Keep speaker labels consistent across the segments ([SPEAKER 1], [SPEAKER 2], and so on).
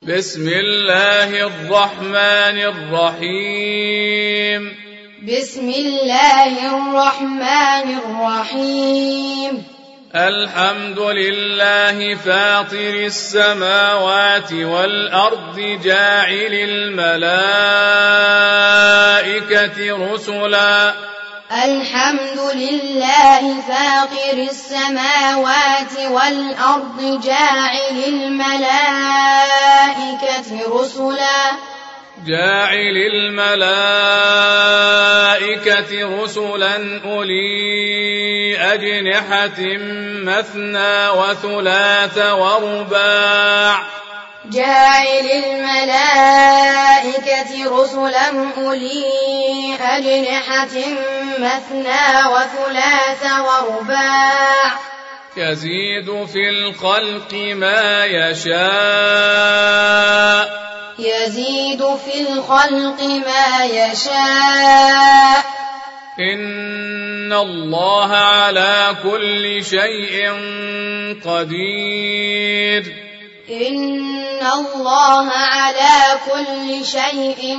[SPEAKER 1] بسم الله الرحمن الرحيم.
[SPEAKER 2] بسم الله الرحمن الرحيم.
[SPEAKER 1] الحمد لله فاطر السماوات والأرض جاعل الملائكة رسلا.
[SPEAKER 2] الحمد لله فاطر السماوات والأرض جاعل الملائكة رسلا.
[SPEAKER 1] جاعل الملائكة رسلا أولي أجنحة مثنى وثلاث ورباع.
[SPEAKER 2] جاعل الملائكة رسلا أولي أجنحة مثنى وثلاث ورباع.
[SPEAKER 1] يزيد في الخلق ما يشاء.
[SPEAKER 2] يزيد في الخلق ما يشاء.
[SPEAKER 1] إن الله على كل شيء قدير.
[SPEAKER 2] إن الله على كل شيء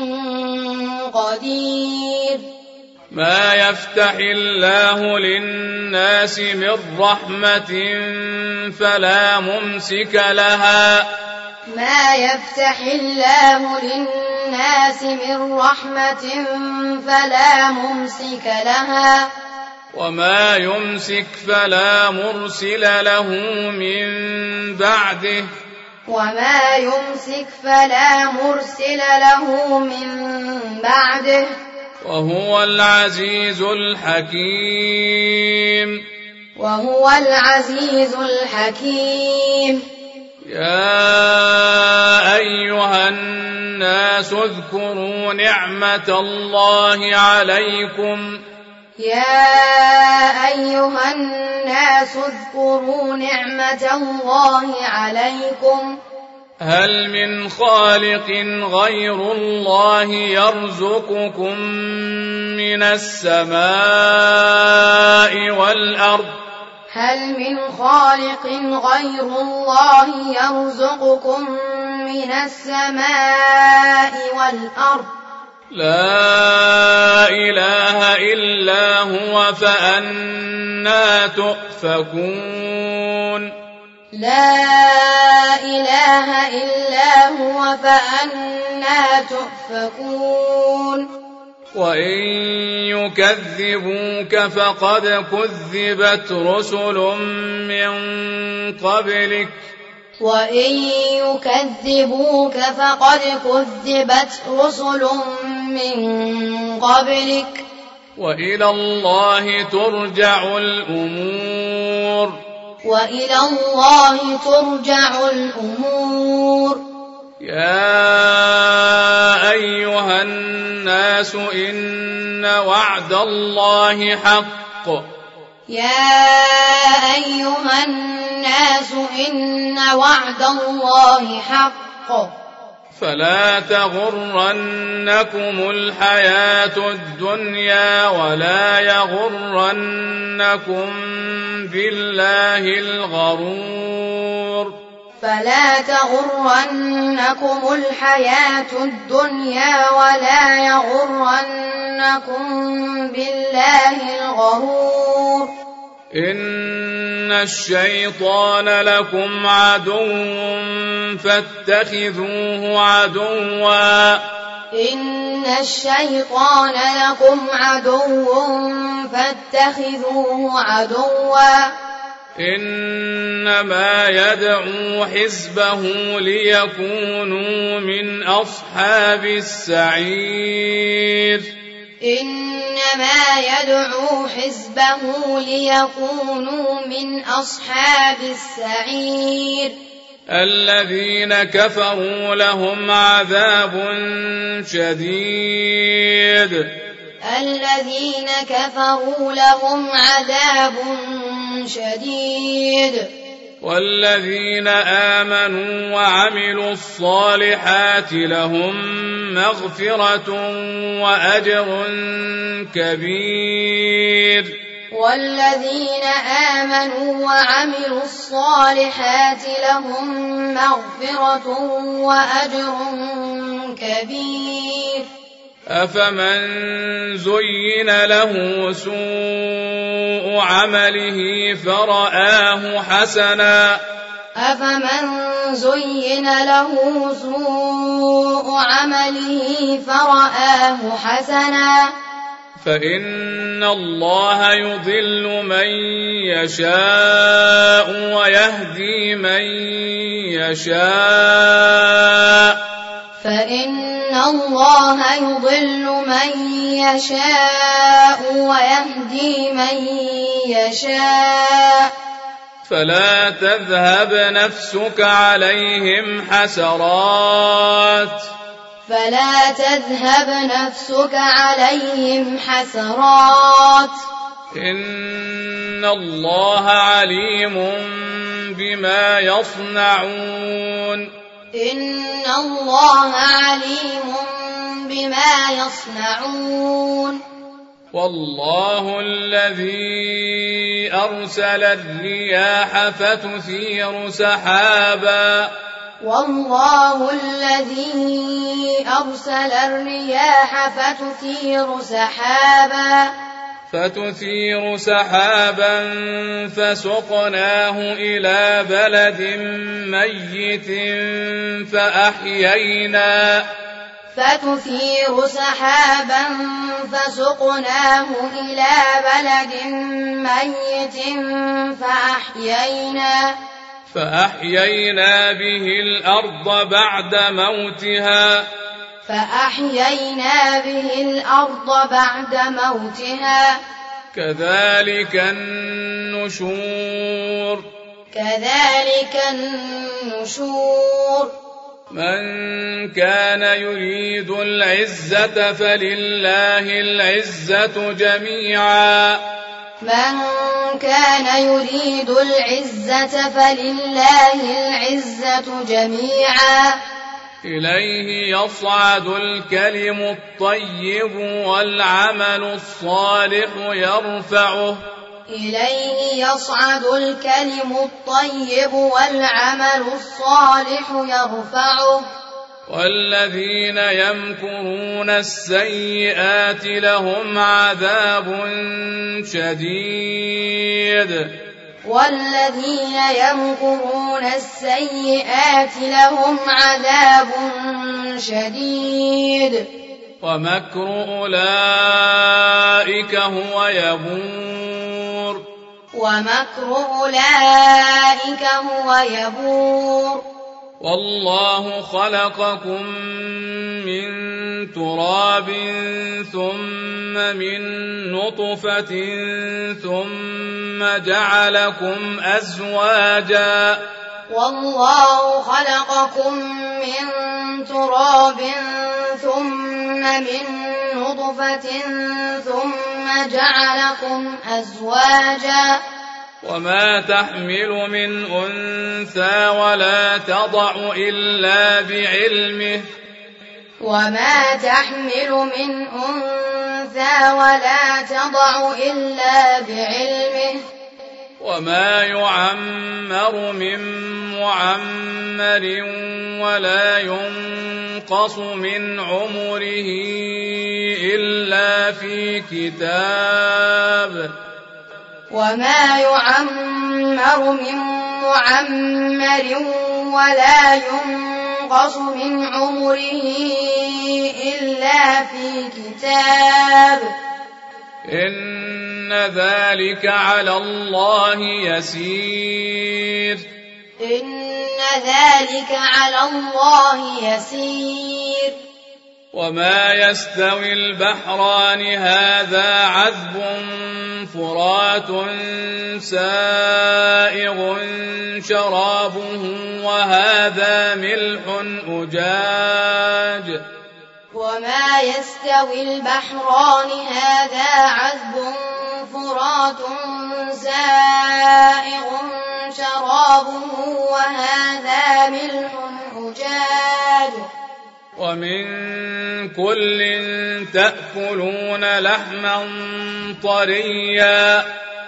[SPEAKER 2] قدير.
[SPEAKER 1] ما يفتح الله للناس من رحمة فلا ممسك لها.
[SPEAKER 2] ما يفتح الله للناس من رحمة فلا ممسك لها.
[SPEAKER 1] وما يمسك فلا مرسل له من بعده.
[SPEAKER 2] وما يمسك فلا مرسل له من بعده.
[SPEAKER 1] وهو العزيز الحكيم.
[SPEAKER 2] وهو العزيز الحكيم.
[SPEAKER 1] يا أيها الناس اذكروا نعمة الله عليكم.
[SPEAKER 2] يا أيها الناس اذكروا نعمة الله عليكم.
[SPEAKER 1] هل من خالق غير الله يرزقكم من السماء والأرض؟
[SPEAKER 2] هل من خالق غير الله يرزقكم من السماء والأرض؟
[SPEAKER 1] لا إله إلا هو فأنى تؤفكون.
[SPEAKER 2] لا إله إلا هو فأنى تؤفكون.
[SPEAKER 1] وإن يكذبوك فقد كذبت رسل من قبلك.
[SPEAKER 2] وإن يكذبوك فقد كذبت رسل من قبلك.
[SPEAKER 1] وإلى الله ترجع الأمور.
[SPEAKER 2] وإلى الله ترجع الأمور.
[SPEAKER 1] يا أيها الناس إن وعد الله حق.
[SPEAKER 2] يا أيها الناس إن وعد الله حق.
[SPEAKER 1] فلا تغرنكم الحياة الدنيا ولا يغرنكم بالله الغرور.
[SPEAKER 2] فلا تغرنكم الحياة الدنيا ولا يغرنكم بالله الغرور.
[SPEAKER 1] إن الشيطان لكم عدو فاتخذوه عدوا.
[SPEAKER 2] إن الشيطان لكم عدو فاتخذوه عدوا.
[SPEAKER 1] إنما يدعو حزبه ليكونوا من أصحاب السعير.
[SPEAKER 2] إنما يدعو حزبه ليكونوا من أصحاب السعير.
[SPEAKER 1] الذين كفروا لهم عذاب شديد.
[SPEAKER 2] الذين كفروا لهم عذاب شديد.
[SPEAKER 1] والذين آمنوا وعملوا الصالحات لهم مغفرة وأجر كبير.
[SPEAKER 2] والذين آمنوا وعملوا الصالحات لهم مغفرة وأجر كبير.
[SPEAKER 1] أفمن زين له سوء عمله فرآه حسنا فإن الله يضل من يشاء ويهدي من يشاء فلا تذهب نفسك عليهم حسرات إن الله عليم بما يصنعون والله الذي أرسل الرياح فتثير سحابا فسقناه إلى بلد ميت فأحيينا به الأرض بعد موتها كذلك النشور من كان يريد العزة فلله العزة جميعا إليه يصعد الكلم الطيب والعمل الصالح يرفعه والذين يمكرون السيئات لهم عذاب شديد ومكر أولئك هو يبور والله خلقكم من تراب ثم من نطفة ثم جعلكم أزواجا وما تحمل من أنثى ولا تضع إلا بعلمه وما يعمر من معمر ولا ينقص من عمره إلا في كتاب إن ذلك على الله يسير وما يستوي البحران هذا عذب فرات سائغ شرابه وهذا ملح أجاج ومن كل تأكلون لحما طريا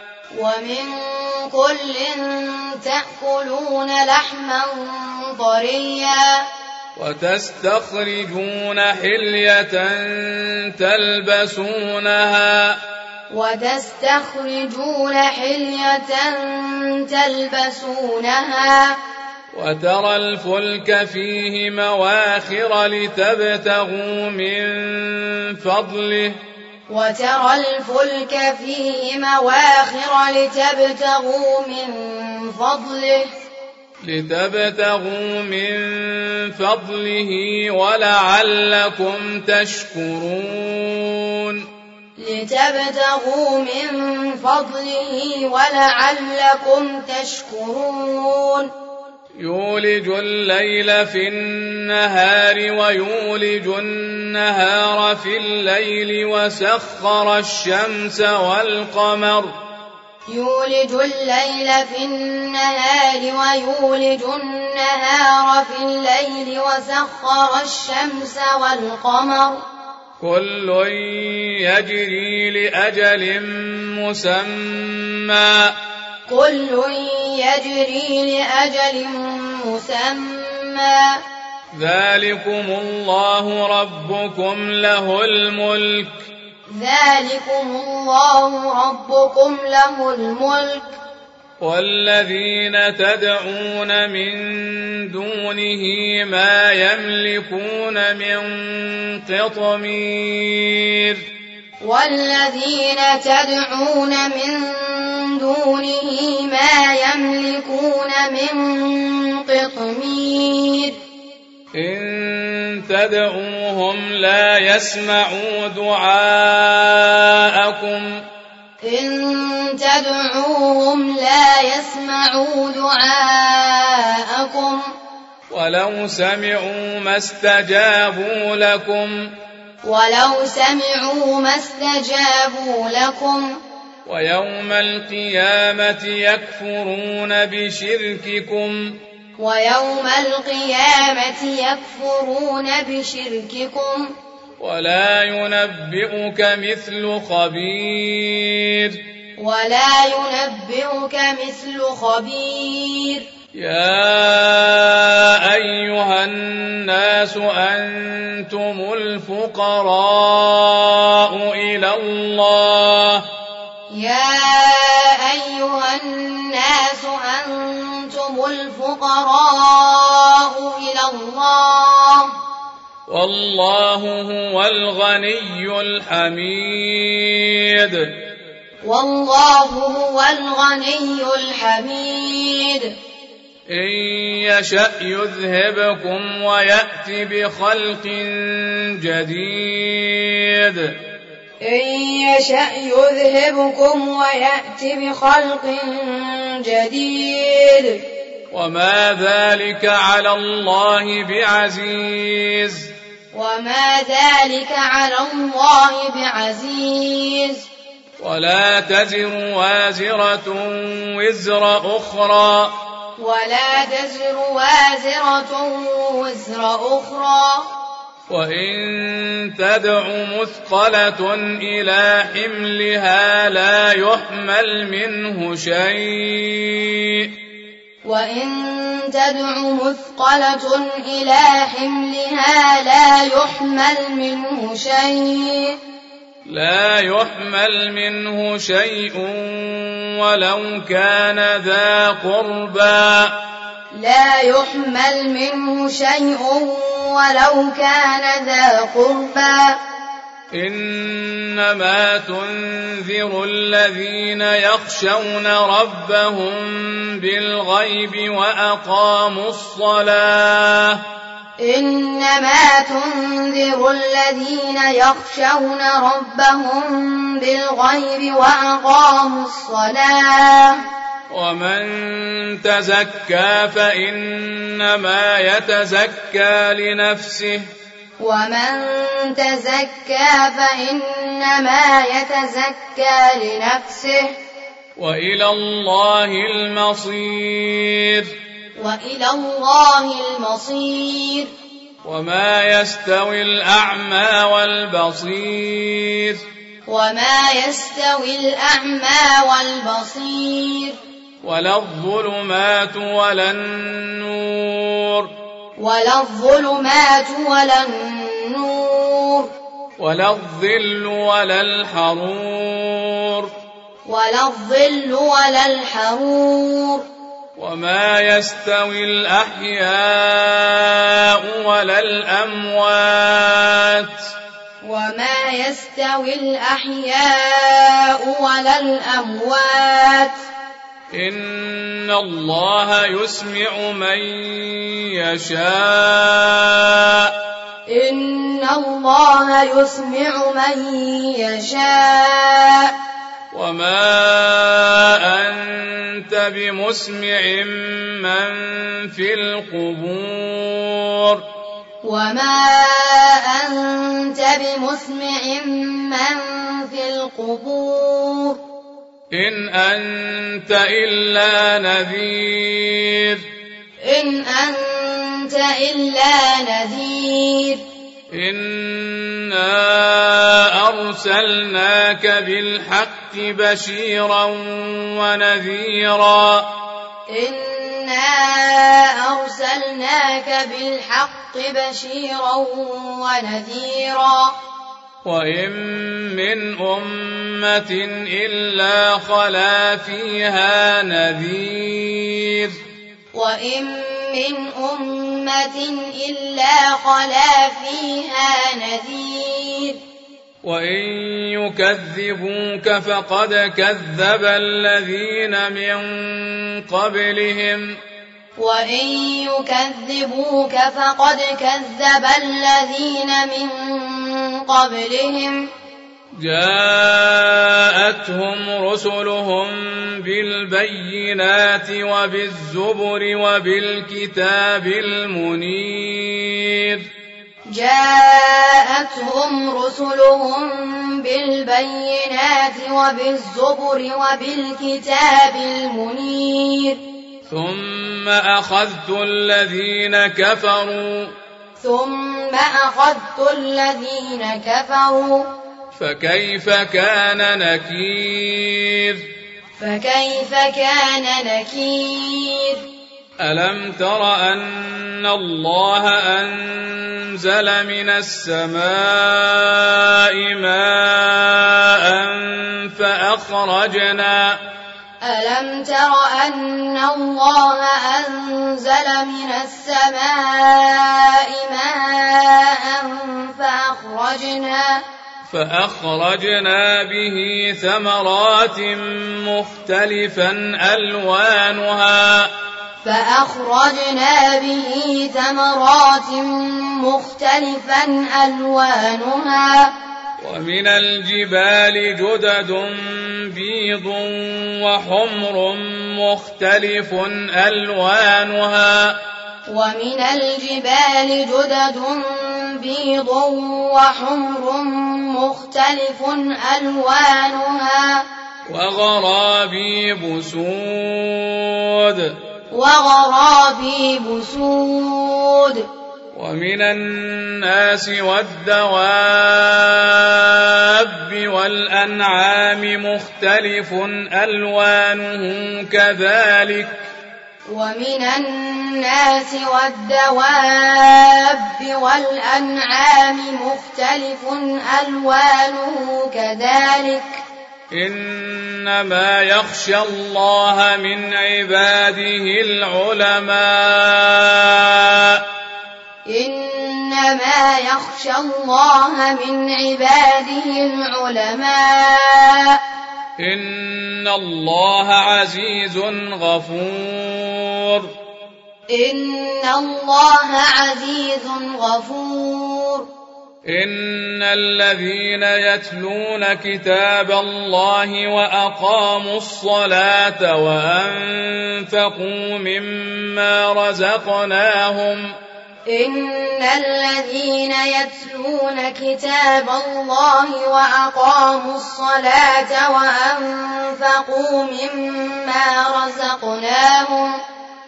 [SPEAKER 1] وتستخرجون حلية تلبسونها وترى الفلك فيه مواخر لتبتغوا من فضله ولعلكم تشكرون يولج الليل في النهار ويولج النهار في الليل وسخر الشمس والقمر كل يجري لأجل مسمى ذلكم الله ربكم له الملك والذين تدعون من دونه ما يملكون من قطمير إن تدعوهم لا يسمعوا دعاءكم ولو سمعوا ما استجابوا لكم ويوم القيامة يكفرون بشرككم ولا ينبئك مثل خبير يا أيها الناس أنتم الفقراء إلى الله والله هو الغني الحميد إن يشأ يذهبكم ويأتي بخلق جديد وما ذلك على الله بعزيز ولا تزر وازرة وزر أخرى وإن تدع مثقلة إلى حملها لا يحمل منه شيء ولو كان ذا قربى إنما تنذر الذين يخشون ربهم بالغيب وأقاموا الصلاة ومن تزكى فإنما يتزكى لنفسه وإلى الله المصير وما يستوي الأعمى والبصير
[SPEAKER 2] وما يستوي الأعمى والبصير
[SPEAKER 1] ولا الظلمات ولا النور
[SPEAKER 2] ولا الظلمات ولا النور
[SPEAKER 1] ولا الظل ولا الحرور
[SPEAKER 2] ولا الظل ولا الحرور
[SPEAKER 1] وما يستوي الأحياء ولا الأموات
[SPEAKER 2] وما يستوي الأحياء ولا الأموات
[SPEAKER 1] إن الله يسمع من يشاء
[SPEAKER 2] إن الله يسمع من يشاء
[SPEAKER 1] وما أنت بمسمع من في القبور
[SPEAKER 2] وما أنت بمسمع من في القبور
[SPEAKER 1] إن أنت إلا نذير
[SPEAKER 2] إن أنت إلا نذير
[SPEAKER 1] إنا أرسلناك بالحق بشيرا ونذيرا
[SPEAKER 2] إنا أرسلناك بالحق بشيرا ونذيرا
[SPEAKER 1] وإن من أمة إلا خلا فيها نذير
[SPEAKER 2] وإن من أمة إلا خلا فيها نذير
[SPEAKER 1] وإن يكذبوك فقد كذب الذين من قبلهم
[SPEAKER 2] وإن يكذبوك فقد كذب الذين من قبلهم
[SPEAKER 1] جاءتهم رسلهم بالبينات وبالزبر وبالكتاب المنير
[SPEAKER 2] جاءتهم رسلهم بالبينات وبالزبر وبالكتاب المنير
[SPEAKER 1] ثم أخذت الذين كفروا فكيف كان نكير ألم تر أن الله أنزل من السماء ماء فأخرجنا
[SPEAKER 2] ألم تر أن الله أنزل من السماء ماء فأخرجنا به ثمرات مختلفا ألوانها
[SPEAKER 1] ومن الجبال جدد بيض وحمر مختلف ألوانها وغرابيب سود ومن الناس والدواب والأنعام مختلف ألوانه كذلك إنما يخشى الله من عباده العلماء إن الله عزيز غفور إن الذين يتلون كتاب الله وأقاموا الصلاة وأنفقوا مما رزقناهم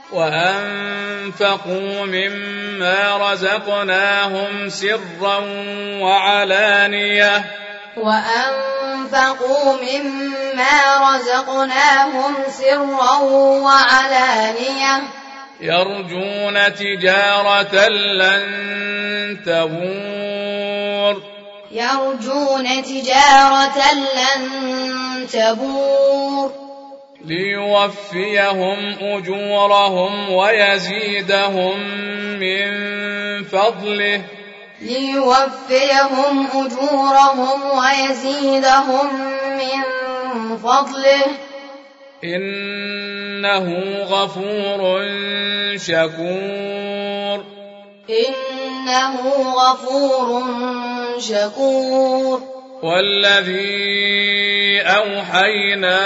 [SPEAKER 1] وأنفقوا مما رزقناهم سرا وعلانية
[SPEAKER 2] وأنفقوا مما رزقناهم سرا وعلانية
[SPEAKER 1] يرجون تجارة لن تبور
[SPEAKER 2] يرجون تجارة لن تبور
[SPEAKER 1] ليوفيهم أجورهم ويزيدهم من فضله
[SPEAKER 2] ليوفيهم أجورهم ويزيدهم من فضله
[SPEAKER 1] إنه غفور شكور
[SPEAKER 2] إنه غفور شكور
[SPEAKER 1] والذي أوحينا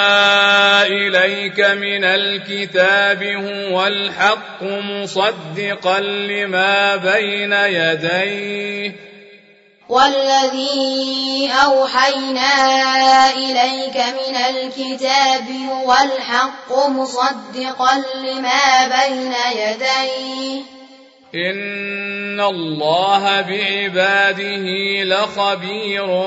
[SPEAKER 1] إليك من الكتاب هو الحق مصدقا لما بين يديه
[SPEAKER 2] والذي أوحينا إليك من الكتاب هو الحق مصدقا لما بين يديه
[SPEAKER 1] إن الله بعباده لخبير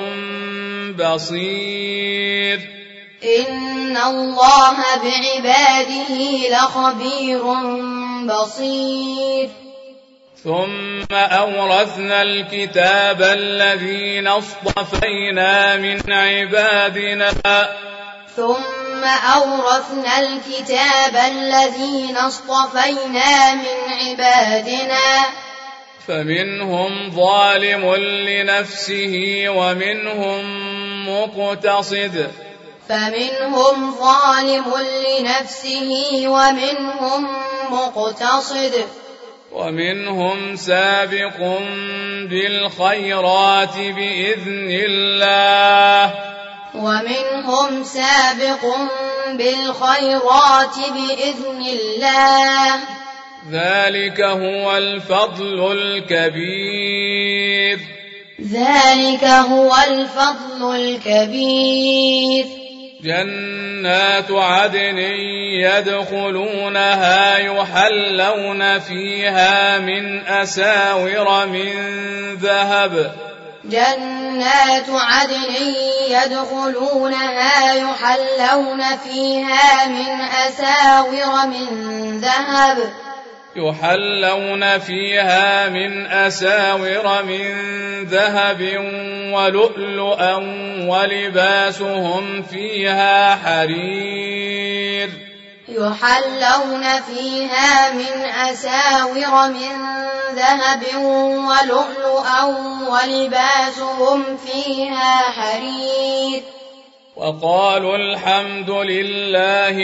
[SPEAKER 1] بصير
[SPEAKER 2] إن الله بعباده لخبير بصير
[SPEAKER 1] ثم أورثنا الكتاب الذين اصطفينا من عبادنا
[SPEAKER 2] ثم أورثنا الكتاب الذين اصطفينا من عبادنا
[SPEAKER 1] فمنهم ظالم لنفسه ومنهم مقتصد
[SPEAKER 2] فمنهم ظالم لنفسه ومنهم مقتصد
[SPEAKER 1] ومنهم سابق بالخيرات بإذن الله
[SPEAKER 2] ومنهم سابق بالخيرات بإذن الله
[SPEAKER 1] ذلك هو الفضل الكبير
[SPEAKER 2] ذلك هو الفضل الكبير
[SPEAKER 1] جنات عدن يدخلونها يحلون فيها من أساور من ذهب
[SPEAKER 2] جنات عدن يدخلونها يحلون فيها من أساور من ذهب
[SPEAKER 1] يحلون فيها من أساور من ذهب ولؤلؤا ولباسهم فيها حرير
[SPEAKER 2] يحلون فيها من أساور من ذهب ولؤلؤا ولباسهم فيها حرير
[SPEAKER 1] وقالوا الحمد لله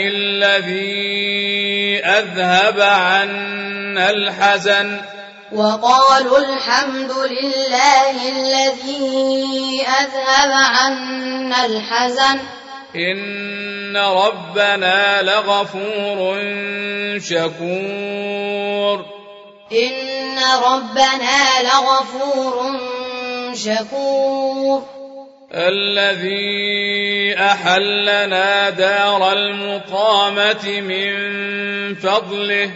[SPEAKER 1] الذي أذهب عنا الحزن
[SPEAKER 2] وقالوا الحمد لله الذي أذهب عنا الحزن
[SPEAKER 1] إن ربنا لغفور شكور
[SPEAKER 2] إن ربنا لغفور شكور
[SPEAKER 1] الذي أحلنا دار المقامة من فضله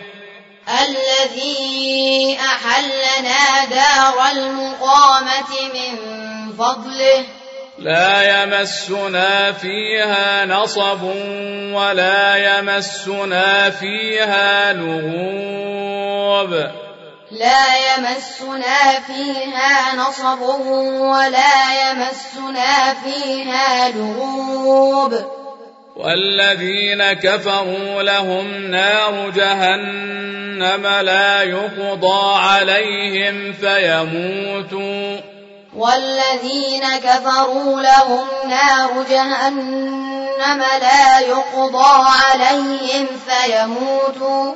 [SPEAKER 2] الذي أحلنا دار المقامة من فضله
[SPEAKER 1] لا يمسنا فيها نصب ولا يمسنا فيها لغوب
[SPEAKER 2] لا يمسنا فيها نصب ولا يمسنا فيها لغوب
[SPEAKER 1] والذين كفروا لهم نار جهنم لا يقضى عليهم فيموتوا
[SPEAKER 2] والذين كفروا لهم نار جهنم لا يقضى عليهم فيموتوا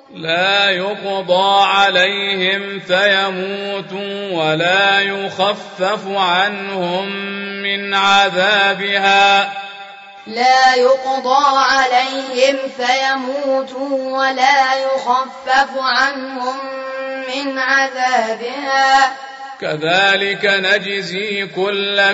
[SPEAKER 1] ولا يخفف عنهم من عذابها
[SPEAKER 2] لا يقضى عليهم فيموتوا ولا يخفف عنهم من عذابها
[SPEAKER 1] كذلك نجزي كل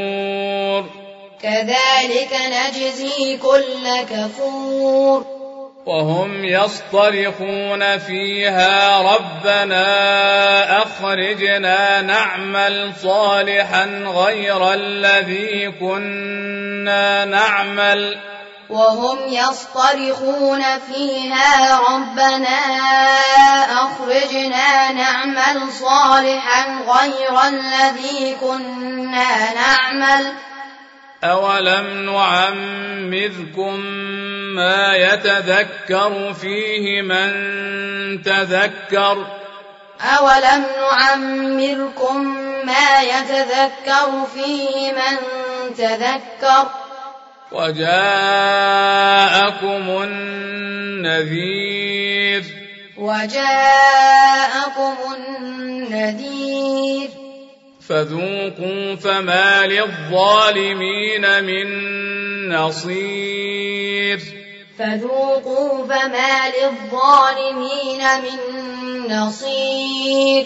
[SPEAKER 1] كفور
[SPEAKER 2] كذلك نجزي كل كفور
[SPEAKER 1] وهم يصطرخون فيها ربنا أخرجنا نعمل صالحا غير الذي كنا نعمل
[SPEAKER 2] وهم يصطرخون فيها ربنا أخرجنا نعمل صالحا غير الذي كنا نعمل
[SPEAKER 1] أولم نعمركم ما يتذكر فيه من تذكر
[SPEAKER 2] أولم نعمركم ما يتذكر فيه من تذكر
[SPEAKER 1] وجاءكم النذير فذوقوا فما للظالمين من نصير
[SPEAKER 2] فذوقوا فما للظالمين من نصير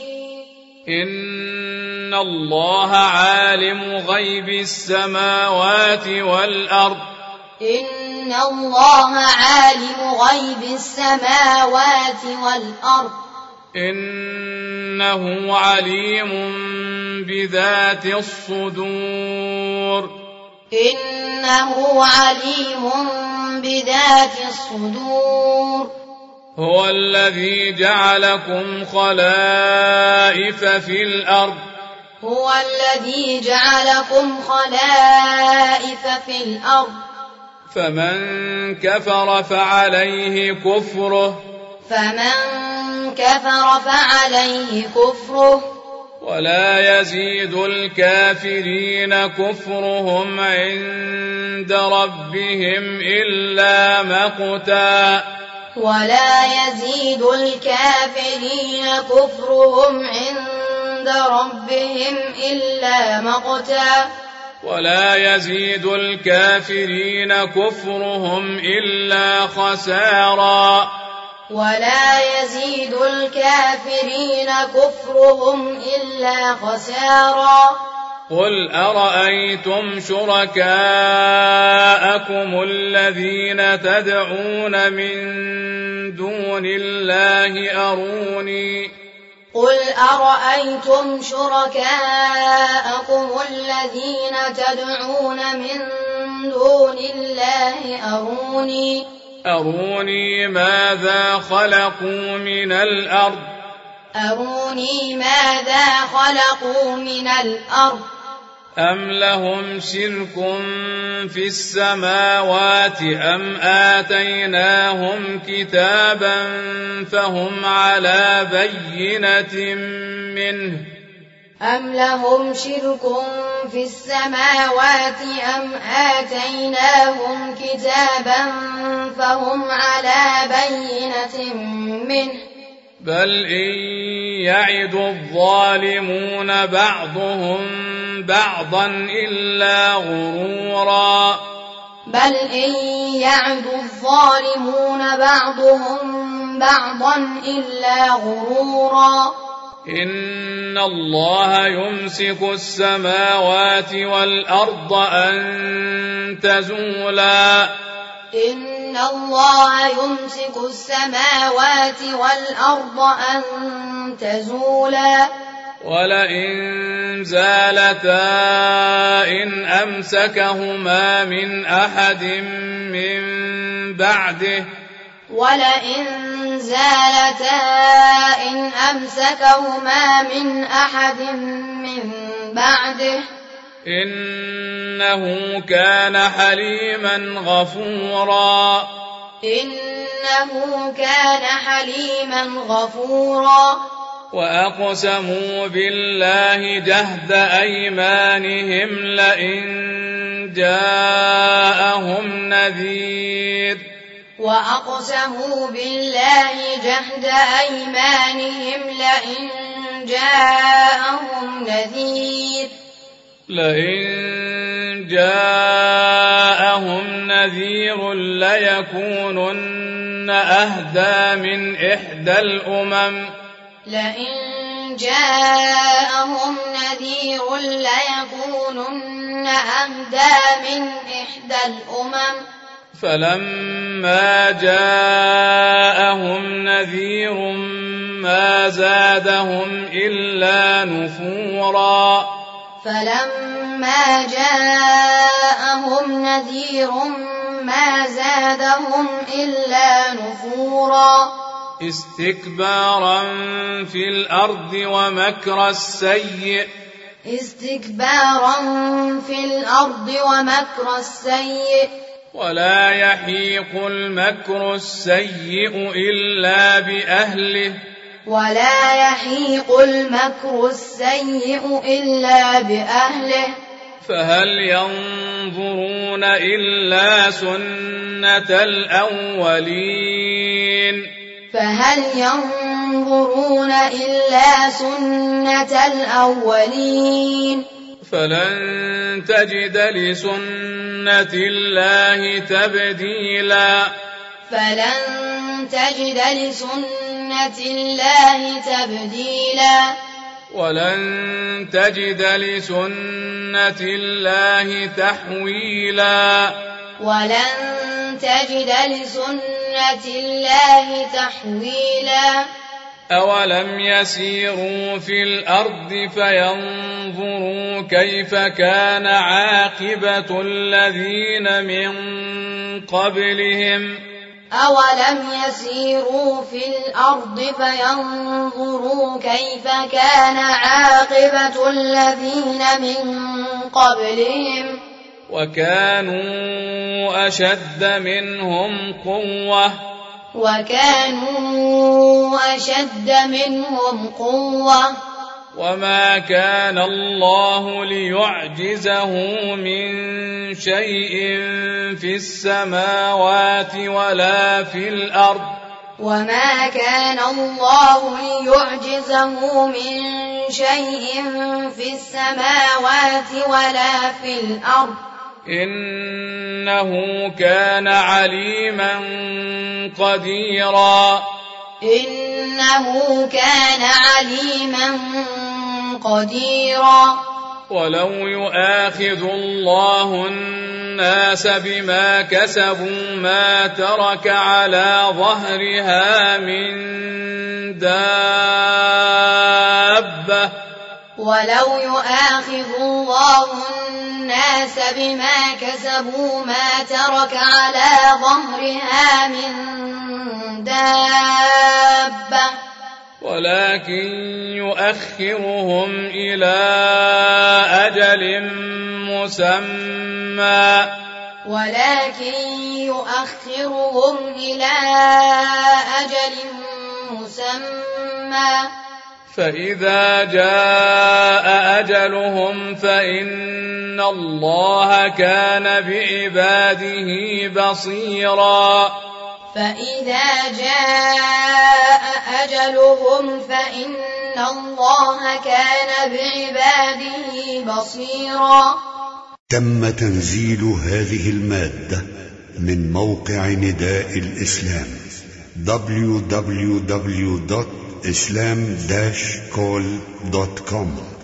[SPEAKER 1] إن الله عالم غيب السماوات والأرض
[SPEAKER 2] إن الله عالم غيب السماوات والأرض
[SPEAKER 1] إنه عليم بذات الصدور
[SPEAKER 2] إنه عليم بذات الصدور
[SPEAKER 1] هو الذي جعلكم خلائف في الأرض
[SPEAKER 2] هو الذي جعلكم خلائف في الأرض
[SPEAKER 1] فمن كفر فعليه كفره ولا يزيد الكافرين كفرهم عند ربهم إلا مقتا
[SPEAKER 2] ولا يزيد الكافرين كفرهم عند ربهم إلا مقتا
[SPEAKER 1] ولا يزيد الكافرين كفرهم إلا خسارا
[SPEAKER 2] ولا يزيد الكافرين كفرهم إلا خسارا
[SPEAKER 1] قل أرأيتم شركاءكم الذين تدعون من دون الله
[SPEAKER 2] قل أرأيتم شركاءكم الذين تدعون من دون الله
[SPEAKER 1] أروني ماذا خلقوا من الأرض أم لهم شرك في السماوات أم آتيناهم كتابا فهم على بينة منه
[SPEAKER 2] أم لهم شرك في السماوات أم آتيناهم كتابا فهم على بينة منه
[SPEAKER 1] بل إن يعد الظالمون بعضهم بعضا إلا غرورا
[SPEAKER 2] بل إن يعد الظالمون بعضهم بعضا إلا غرورا
[SPEAKER 1] إن الله يمسك السماوات والأرض أن تزولا
[SPEAKER 2] إن الله يمسك السماوات والأرض أن تزولا
[SPEAKER 1] ولئن زالتا إن أمسكهما من أحد من بعده
[SPEAKER 2] ولئن زالتا إن أمسكهما من أحد من بعده
[SPEAKER 1] إنه كان حليما غفورا وأقسموا بالله جهد أيمانهم لئن جاءهم نذير ليكونن أهدى من إحدى الأمم فلما جاءهم نذير ما زادهم إلا نفورا
[SPEAKER 2] فلما جاءهم نذير ما زادهم إلا نفورا
[SPEAKER 1] استكبارا في الأرض ومكر السيء ولا يحيق المكر السيء إلا بأهله فهل ينظرون إلا سنة الأولين فلن تجد لسنة الله تبديلا ولن تجد لسنة الله تحويلا أولم يسيروا في الأرض فينظروا كيف كان عاقبة الذين من قبلهم وكانوا أشد منهم قوة وما كان الله ليعجزه من شيء في السماوات ولا في الأرض إنه كان عليما قديرا ولو يؤاخذ الله الناس بما كسبوا ما ترك على ظهرها من دابة ولكن يؤخرهم إلى أجل مسمى فإذا جاء أجلهم فإن الله كان بعباده بصيرا
[SPEAKER 3] تم تنزيل هذه المادة من موقع نداء الإسلام www.islam-call.com